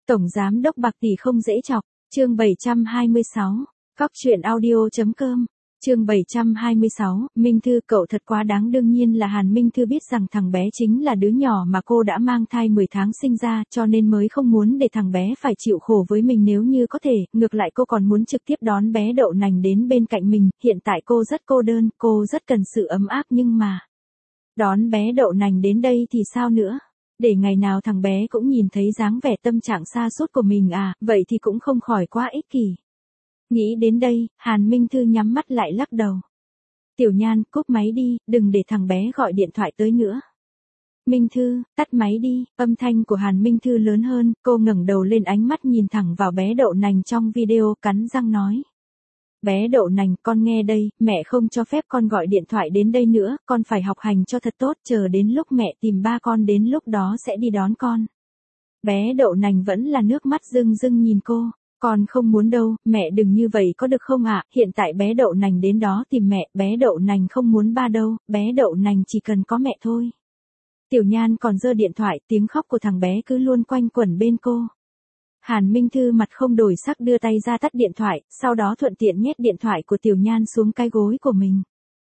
Tổng giám đốc bạc tỷ không dễ chọc, chương 726, Cóc truyện audio.com, chương 726, Minh Thư cậu thật quá đáng. Đương nhiên là Hàn Minh Thư biết rằng thằng bé chính là đứa nhỏ mà cô đã mang thai 10 tháng sinh ra, cho nên mới không muốn để thằng bé phải chịu khổ với mình nếu như có thể, ngược lại cô còn muốn trực tiếp đón bé đậu nành đến bên cạnh mình. Hiện tại cô rất cô đơn, cô rất cần sự ấm áp, nhưng mà đón bé đậu nành đến đây thì sao nữa? Để ngày nào thằng bé cũng nhìn thấy dáng vẻ tâm trạng sa sút của mình à, vậy thì cũng không khỏi quá ích kỷ. Nghĩ đến đây, Hàn Minh Thư nhắm mắt lại lắc đầu. Tiểu Nhan, cúp máy đi, đừng để thằng bé gọi điện thoại tới nữa. Minh Thư, tắt máy đi. Âm thanh của Hàn Minh Thư lớn hơn, cô ngẩng đầu lên, ánh mắt nhìn thẳng vào bé đậu nành trong video, cắn răng nói. Bé đậu nành, con nghe đây, mẹ không cho phép con gọi điện thoại đến đây nữa, con phải học hành cho thật tốt, chờ đến lúc mẹ tìm ba con đến lúc đó sẽ đi đón con. Bé đậu nành vẫn là nước mắt rưng rưng nhìn cô. Con không muốn đâu, mẹ đừng như vậy có được không ạ? Hiện tại bé đậu nành đến đó tìm mẹ, bé đậu nành không muốn ba đâu, bé đậu nành chỉ cần có mẹ thôi. Tiểu Nhan còn giơ điện thoại, tiếng khóc của thằng bé cứ luôn quanh quẩn bên cô. Hàn Minh Thư mặt không đổi sắc đưa tay ra tắt điện thoại, sau đó thuận tiện nhét điện thoại của Tiểu Nhan xuống cái gối của mình.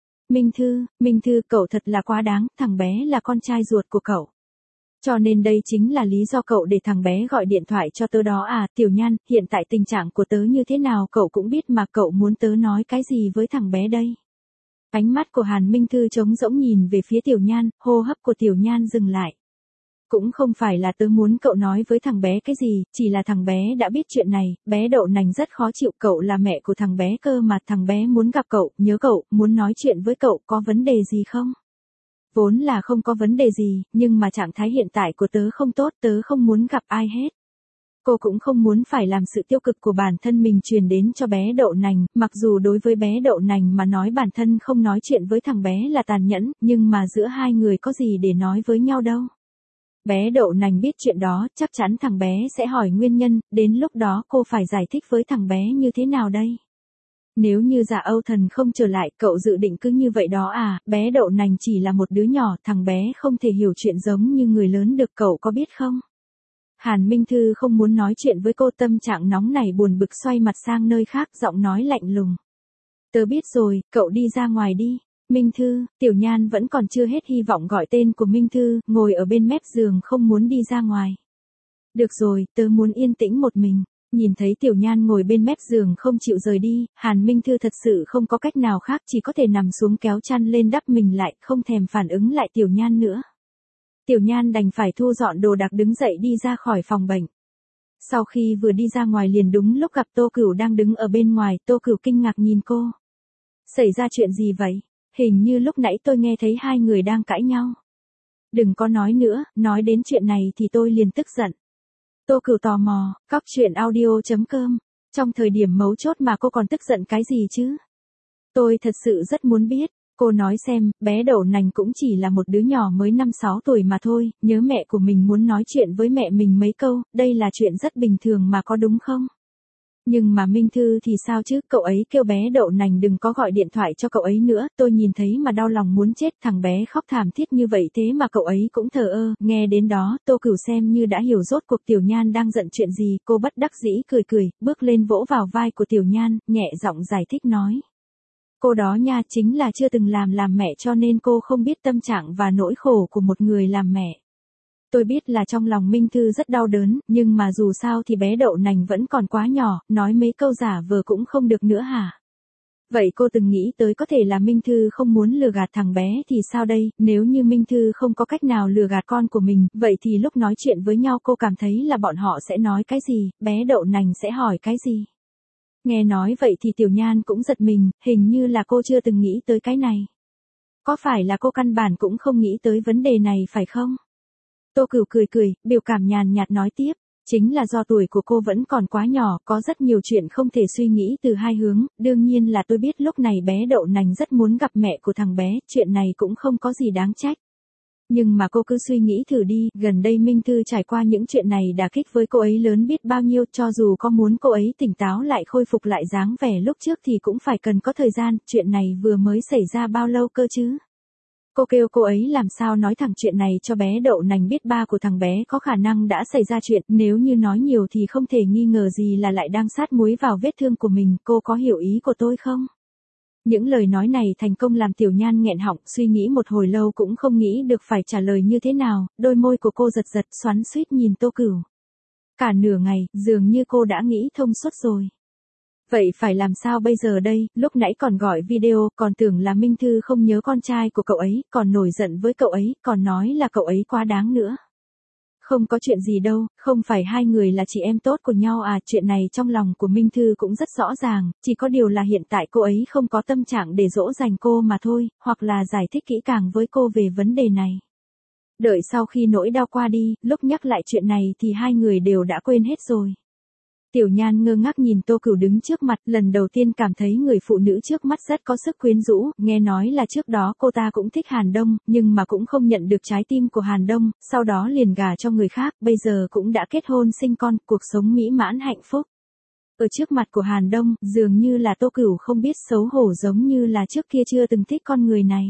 Minh Thư, cậu thật là quá đáng, thằng bé là con trai ruột của cậu. Cho nên đây chính là lý do cậu để thằng bé gọi điện thoại cho tớ đó à? Tiểu Nhan, hiện tại tình trạng của tớ như thế nào cậu cũng biết mà, cậu muốn tớ nói cái gì với thằng bé đây? Ánh mắt của Hàn Minh Thư trống rỗng nhìn về phía Tiểu Nhan, hô hấp của Tiểu Nhan dừng lại. Cũng không phải là tớ muốn cậu nói với thằng bé cái gì, chỉ là thằng bé đã biết chuyện này, bé đậu nành rất khó chịu, cậu là mẹ của thằng bé cơ mà, thằng bé muốn gặp cậu, nhớ cậu, muốn nói chuyện với cậu, có vấn đề gì không? Vốn là không có vấn đề gì, nhưng mà trạng thái hiện tại của tớ không tốt, tớ không muốn gặp ai hết. Cô cũng không muốn phải làm sự tiêu cực của bản thân mình truyền đến cho bé đậu nành, mặc dù đối với bé đậu nành mà nói bản thân không nói chuyện với thằng bé là tàn nhẫn, nhưng mà giữa hai người có gì để nói với nhau đâu. Bé đậu nành biết chuyện đó, chắc chắn thằng bé sẽ hỏi nguyên nhân, đến lúc đó cô phải giải thích với thằng bé như thế nào đây? Nếu như Dạ Âu Thần không trở lại, cậu dự định cứ như vậy đó à? Bé đậu nành chỉ là một đứa nhỏ, thằng bé không thể hiểu chuyện giống như người lớn được, cậu có biết không? Hàn Minh Thư không muốn nói chuyện với cô, tâm trạng nóng này buồn bực xoay mặt sang nơi khác, giọng nói lạnh lùng. Tớ biết rồi, cậu đi ra ngoài đi. Minh Thư, Tiểu Nhan vẫn còn chưa hết hy vọng gọi tên của Minh Thư, ngồi ở bên mép giường không muốn đi ra ngoài. Được rồi, tớ muốn yên tĩnh một mình. Nhìn thấy Tiểu Nhan ngồi bên mép giường không chịu rời đi, Hàn Minh Thư thật sự không có cách nào khác, chỉ có thể nằm xuống kéo chăn lên đắp mình lại, không thèm phản ứng lại Tiểu Nhan nữa. Tiểu Nhan đành phải thu dọn đồ đạc đứng dậy đi ra khỏi phòng bệnh. Sau khi vừa đi ra ngoài liền đúng lúc gặp Tô Cửu đang đứng ở bên ngoài, Tô Cửu kinh ngạc nhìn cô. Xảy ra chuyện gì vậy? Hình như lúc nãy tôi nghe thấy hai người đang cãi nhau. Đừng có nói nữa, nói đến chuyện này thì tôi liền tức giận. Tô Cửu tò mò, Cóc truyện audio.com, trong thời điểm mấu chốt mà cô còn tức giận cái gì chứ? Tôi thật sự rất muốn biết, cô nói xem, bé đậu nành cũng chỉ là một đứa nhỏ mới 5-6 tuổi mà thôi, nhớ mẹ của mình muốn nói chuyện với mẹ mình mấy câu, đây là chuyện rất bình thường mà có đúng không? Nhưng mà Minh Thư thì sao chứ, cậu ấy kêu bé đậu nành đừng có gọi điện thoại cho cậu ấy nữa, tôi nhìn thấy mà đau lòng muốn chết, thằng bé khóc thảm thiết như vậy thế mà cậu ấy cũng thờ ơ. Nghe đến đó, Tô Cửu xem như đã hiểu rốt cuộc Tiểu Nhan đang giận chuyện gì, cô bất đắc dĩ cười, bước lên vỗ vào vai của Tiểu Nhan, nhẹ giọng giải thích nói. Cô đó nha, chính là chưa từng làm mẹ cho nên cô không biết tâm trạng và nỗi khổ của một người làm mẹ. Tôi biết là trong lòng Minh Thư rất đau đớn, nhưng mà dù sao thì bé đậu nành vẫn còn quá nhỏ, nói mấy câu giả vờ cũng không được nữa hả? Vậy cô từng nghĩ tới có thể là Minh Thư không muốn lừa gạt thằng bé thì sao đây? Nếu như Minh Thư không có cách nào lừa gạt con của mình, vậy thì lúc nói chuyện với nhau cô cảm thấy là bọn họ sẽ nói cái gì, bé đậu nành sẽ hỏi cái gì? Nghe nói vậy thì Tiểu Nhan cũng giật mình, hình như là cô chưa từng nghĩ tới cái này. Có phải là cô căn bản cũng không nghĩ tới vấn đề này phải không? Tô Cửu cười, biểu cảm nhàn nhạt nói tiếp, chính là do tuổi của cô vẫn còn quá nhỏ, có rất nhiều chuyện không thể suy nghĩ từ hai hướng, đương nhiên là tôi biết lúc này bé đậu nành rất muốn gặp mẹ của thằng bé, chuyện này cũng không có gì đáng trách. Nhưng mà cô cứ suy nghĩ thử đi, gần đây Minh Thư trải qua những chuyện này đả kích với cô ấy lớn biết bao nhiêu, cho dù có muốn cô ấy tỉnh táo lại khôi phục lại dáng vẻ lúc trước thì cũng phải cần có thời gian, chuyện này vừa mới xảy ra bao lâu cơ chứ? Cô kêu cô ấy làm sao nói thẳng chuyện này cho bé Đậu Nành biết, ba của thằng bé có khả năng đã xảy ra chuyện, nếu như nói nhiều thì không thể nghi ngờ gì là lại đang sát muối vào vết thương của mình, cô có hiểu ý của tôi không? Những lời nói này thành công làm Tiểu Nhan nghẹn họng, suy nghĩ một hồi lâu cũng không nghĩ được phải trả lời như thế nào, đôi môi của cô giật giật xoắn xuýt nhìn Tô Cửu. Cả nửa ngày, dường như cô đã nghĩ thông suốt rồi. Vậy phải làm sao bây giờ đây, lúc nãy còn gọi video, còn tưởng là Minh Thư không nhớ con trai của cậu ấy, còn nổi giận với cậu ấy, còn nói là cậu ấy quá đáng nữa. Không có chuyện gì đâu, không phải hai người là chị em tốt của nhau à, chuyện này trong lòng của Minh Thư cũng rất rõ ràng, chỉ có điều là hiện tại cô ấy không có tâm trạng để dỗ dành cô mà thôi, hoặc là giải thích kỹ càng với cô về vấn đề này. Đợi sau khi nỗi đau qua đi, lúc nhắc lại chuyện này thì hai người đều đã quên hết rồi. Tiểu Nhan ngơ ngác nhìn Tô Cửu đứng trước mặt, lần đầu tiên cảm thấy người phụ nữ trước mắt rất có sức quyến rũ, nghe nói là trước đó cô ta cũng thích Hàn Đông, nhưng mà cũng không nhận được trái tim của Hàn Đông, sau đó liền gả cho người khác, bây giờ cũng đã kết hôn sinh con, cuộc sống mỹ mãn hạnh phúc. Ở trước mặt của Hàn Đông, dường như là Tô Cửu không biết xấu hổ, giống như là trước kia chưa từng thích con người này.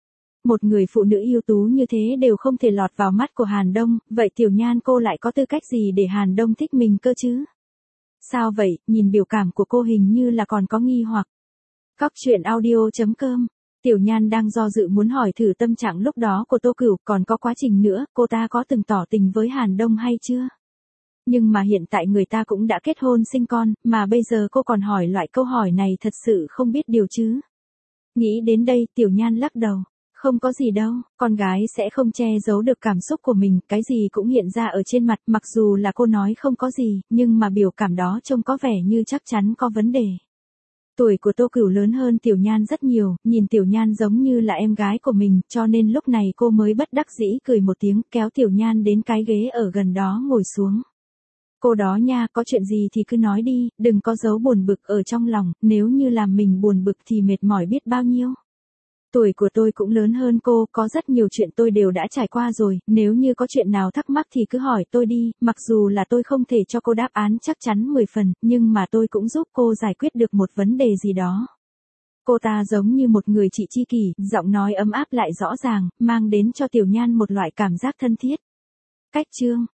Một người phụ nữ ưu tú như thế đều không thể lọt vào mắt của Hàn Đông, vậy Tiểu Nhan cô lại có tư cách gì để Hàn Đông thích mình cơ chứ? Sao vậy, nhìn biểu cảm của cô hình như là còn có nghi hoặc. Cóc truyện audio.com. Tiểu Nhan đang do dự muốn hỏi thử tâm trạng lúc đó của Tô Cửu, còn có quá trình nữa, cô ta có từng tỏ tình với Hàn Đông hay chưa? Nhưng mà hiện tại người ta cũng đã kết hôn sinh con, mà bây giờ cô còn hỏi loại câu hỏi này thật sự không biết điều chứ. Nghĩ đến đây, Tiểu Nhan lắc đầu. Không có gì đâu, con gái sẽ không che giấu được cảm xúc của mình, cái gì cũng hiện ra ở trên mặt, mặc dù là cô nói không có gì, nhưng mà biểu cảm đó trông có vẻ như chắc chắn có vấn đề. Tuổi của Tô Cửu lớn hơn Tiểu Nhan rất nhiều, nhìn Tiểu Nhan giống như là em gái của mình, cho nên lúc này cô mới bất đắc dĩ cười một tiếng, kéo Tiểu Nhan đến cái ghế ở gần đó ngồi xuống. Cô đó nha, có chuyện gì thì cứ nói đi, đừng có giấu buồn bực ở trong lòng, nếu như làm mình buồn bực thì mệt mỏi biết bao nhiêu. Tuổi của tôi cũng lớn hơn cô, có rất nhiều chuyện tôi đều đã trải qua rồi, nếu như có chuyện nào thắc mắc thì cứ hỏi tôi đi, mặc dù là tôi không thể cho cô đáp án chắc chắn 10 phần, nhưng mà tôi cũng giúp cô giải quyết được một vấn đề gì đó. Cô ta giống như một người chị tri kỷ, giọng nói ấm áp lại rõ ràng, mang đến cho Tiểu Nhan một loại cảm giác thân thiết. Cách chương